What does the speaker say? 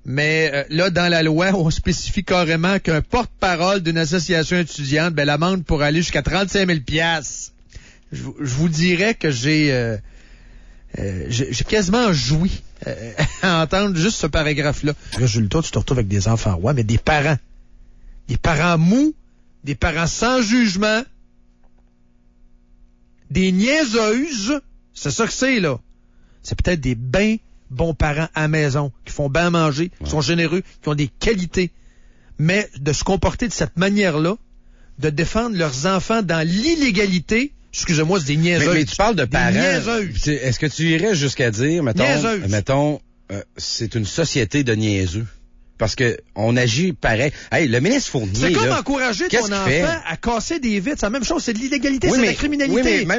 Mais là, dans la loi, on spécifie carrément qu'un porte-parole d'une association étudiante, l'amende pourrait aller jusqu'à 35 000 $. Je vous dirais que j'ai quasiment joui à entendre juste ce paragraphe-là. Résultat, tu te retrouves avec des enfants rois, mais des parents mous, des parents sans jugement, des niaiseuses, c'est ça que c'est, là. C'est peut-être des bien bons parents à la maison, qui font bien manger, qui sont généreux, qui ont des qualités. Mais de se comporter de cette manière-là, de défendre leurs enfants dans l'illégalité, excusez-moi, c'est des niaiseuses. Mais tu parles de parents. Est-ce que tu irais jusqu'à dire, mettons, c'est une société de niaiseux? Parce que on agit pareil. Hey, le ministre Fournier, c'est comme encourager ton enfant à casser des vitres. C'est la même chose, c'est de l'illégalité, c'est de la criminalité. Oui, mais